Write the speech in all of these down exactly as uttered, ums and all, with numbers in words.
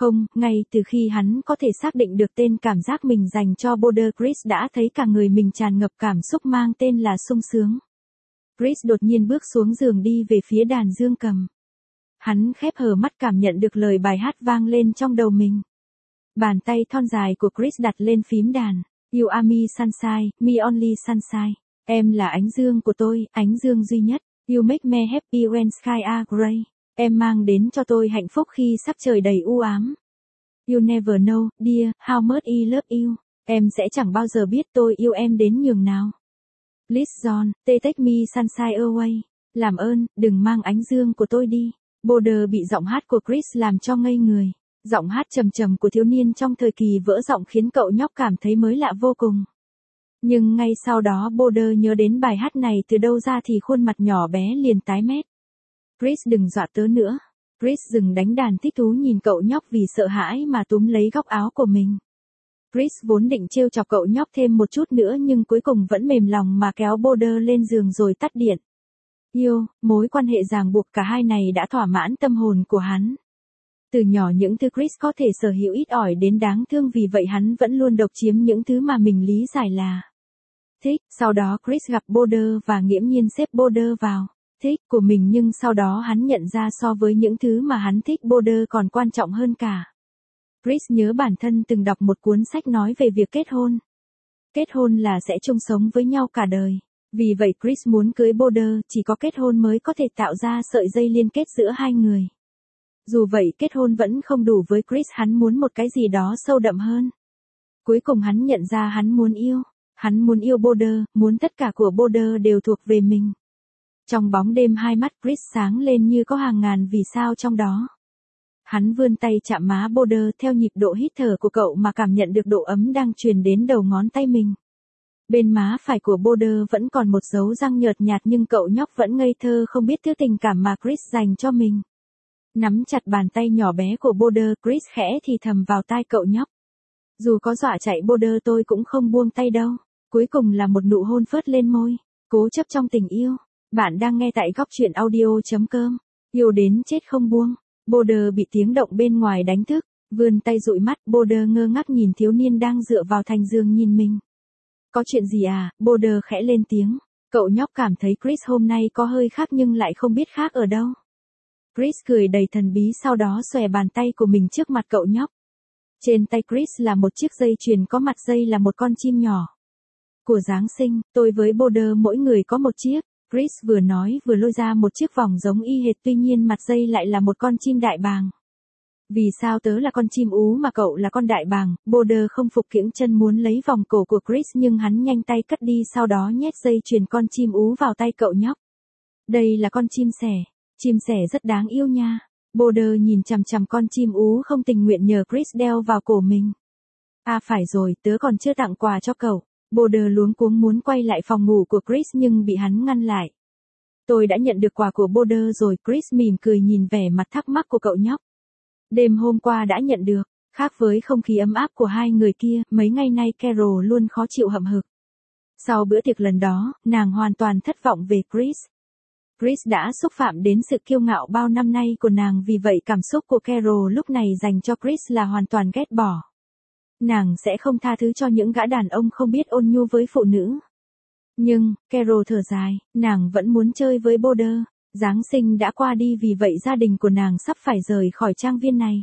Không, ngay từ khi hắn có thể xác định được tên cảm giác mình dành cho Border, Chris đã thấy cả người mình tràn ngập cảm xúc mang tên là sung sướng. Chris đột nhiên bước xuống giường đi về phía đàn dương cầm. Hắn khép hờ mắt cảm nhận được lời bài hát vang lên trong đầu mình. Bàn tay thon dài của Chris đặt lên phím đàn. You are me sunshine, me only sunshine. Em là ánh dương của tôi, ánh dương duy nhất. You make me happy when sky are gray. Em mang đến cho tôi hạnh phúc khi sắc trời đầy u ám. You never know, dear, how much I love you. Em sẽ chẳng bao giờ biết tôi yêu em đến nhường nào. Please John, take me sunshine away. Làm ơn, đừng mang ánh dương của tôi đi. Border bị giọng hát của Chris làm cho ngây người. Giọng hát trầm trầm của thiếu niên trong thời kỳ vỡ giọng khiến cậu nhóc cảm thấy mới lạ vô cùng. Nhưng ngay sau đó Border nhớ đến bài hát này từ đâu ra thì khuôn mặt nhỏ bé liền tái mét. Chris đừng dọa tớ nữa. Chris dừng đánh đàn thích thú nhìn cậu nhóc vì sợ hãi mà túm lấy góc áo của mình. Chris vốn định trêu chọc cậu nhóc thêm một chút nữa nhưng cuối cùng vẫn mềm lòng mà kéo Border lên giường rồi tắt điện. Yêu, mối quan hệ ràng buộc cả hai này đã thỏa mãn tâm hồn của hắn. Từ nhỏ những thứ Chris có thể sở hữu ít ỏi đến đáng thương, vì vậy hắn vẫn luôn độc chiếm những thứ mà mình lý giải là thích. Sau đó Chris gặp Border và nghiễm nhiên xếp Border vào thích của mình, nhưng sau đó hắn nhận ra so với những thứ mà hắn thích, Border còn quan trọng hơn cả. Chris nhớ bản thân từng đọc một cuốn sách nói về việc kết hôn. Kết hôn là sẽ chung sống với nhau cả đời. Vì vậy Chris muốn cưới Border, chỉ có kết hôn mới có thể tạo ra sợi dây liên kết giữa hai người. Dù vậy kết hôn vẫn không đủ với Chris, hắn muốn một cái gì đó sâu đậm hơn. Cuối cùng hắn nhận ra hắn muốn yêu. Hắn muốn yêu Border, muốn tất cả của Border đều thuộc về mình. Trong bóng đêm hai mắt Chris sáng lên như có hàng ngàn vì sao trong đó. Hắn vươn tay chạm má Border theo nhịp độ hít thở của cậu mà cảm nhận được độ ấm đang truyền đến đầu ngón tay mình. Bên má phải của Border vẫn còn một dấu răng nhợt nhạt nhưng cậu nhóc vẫn ngây thơ không biết thứ tình cảm mà Chris dành cho mình. Nắm chặt bàn tay nhỏ bé của Border, Chris khẽ thì thầm vào tai cậu nhóc. Dù có dọa chạy Border tôi cũng không buông tay đâu. Cuối cùng là một nụ hôn phớt lên môi. Cố chấp trong tình yêu. Bạn đang nghe tại góc truyện audio chấm com. Yêu đến chết không buông. Border bị tiếng động bên ngoài đánh thức. Vươn tay dụi mắt, Border ngơ ngác nhìn thiếu niên đang dựa vào thành giường nhìn mình. Có chuyện gì à? Border khẽ lên tiếng. Cậu nhóc cảm thấy Chris hôm nay có hơi khác nhưng lại không biết khác ở đâu. Chris cười đầy thần bí, sau đó xòe bàn tay của mình trước mặt cậu nhóc. Trên tay Chris là một chiếc dây chuyền, có mặt dây là một con chim nhỏ. Của Giáng sinh, tôi với Border mỗi người có một chiếc. Chris vừa nói vừa lôi ra một chiếc vòng giống y hệt, tuy nhiên mặt dây lại là một con chim đại bàng. Vì sao tớ là con chim ú mà cậu là con đại bàng? Border không phục, kiễng chân muốn lấy vòng cổ của Chris nhưng hắn nhanh tay cất đi, sau đó nhét dây chuyền con chim ú vào tay cậu nhóc. Đây là con chim sẻ. Chim sẻ rất đáng yêu nha. Border nhìn chằm chằm con chim ú không tình nguyện nhờ Chris đeo vào cổ mình. À phải rồi, tớ còn chưa tặng quà cho cậu. Border luống cuống muốn quay lại phòng ngủ của Chris nhưng bị hắn ngăn lại. Tôi đã nhận được quà của Border rồi. Chris mỉm cười nhìn vẻ mặt thắc mắc của cậu nhóc. Đêm hôm qua đã nhận được. Khác với không khí ấm áp của hai người kia, mấy ngày nay Carol luôn khó chịu hậm hực. Sau bữa tiệc lần đó, nàng hoàn toàn thất vọng về Chris. Chris đã xúc phạm đến sự kiêu ngạo bao năm nay của nàng, vì vậy cảm xúc của Carol lúc này dành cho Chris là hoàn toàn ghét bỏ. Nàng sẽ không tha thứ cho những gã đàn ông không biết ôn nhu với phụ nữ. Nhưng, Carol thở dài, nàng vẫn muốn chơi với Border. Giáng sinh đã qua đi, vì vậy gia đình của nàng sắp phải rời khỏi trang viên này.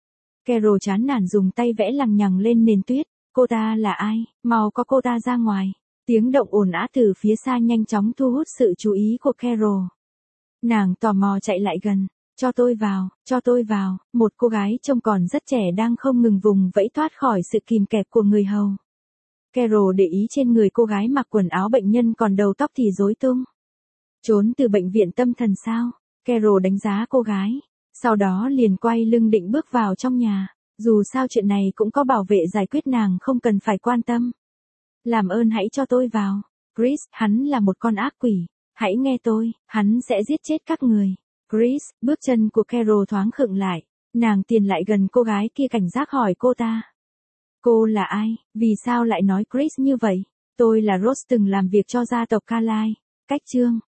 Carol chán nản dùng tay vẽ lằng nhằng lên nền tuyết. Cô ta là ai? Mau có cô ta ra ngoài. Tiếng động ồn ào từ phía xa nhanh chóng thu hút sự chú ý của Carol. Nàng tò mò chạy lại gần. Cho tôi vào, cho tôi vào. Một cô gái trông còn rất trẻ đang không ngừng vùng vẫy thoát khỏi sự kìm kẹp của người hầu. Carol để ý trên người cô gái mặc quần áo bệnh nhân, còn đầu tóc thì rối tung. Trốn từ bệnh viện tâm thần sao? Carol đánh giá cô gái. Sau đó liền quay lưng định bước vào trong nhà. Dù sao chuyện này cũng có bảo vệ giải quyết, nàng không cần phải quan tâm. Làm ơn hãy cho tôi vào. Chris, hắn là một con ác quỷ. Hãy nghe tôi, hắn sẽ giết chết các người. Chris, bước chân của Carol thoáng khựng lại. Nàng tiến lại gần cô gái kia cảnh giác hỏi cô ta. Cô là ai? Vì sao lại nói Chris như vậy? Tôi là Rose, từng làm việc cho gia tộc Carlyle. Cách chương.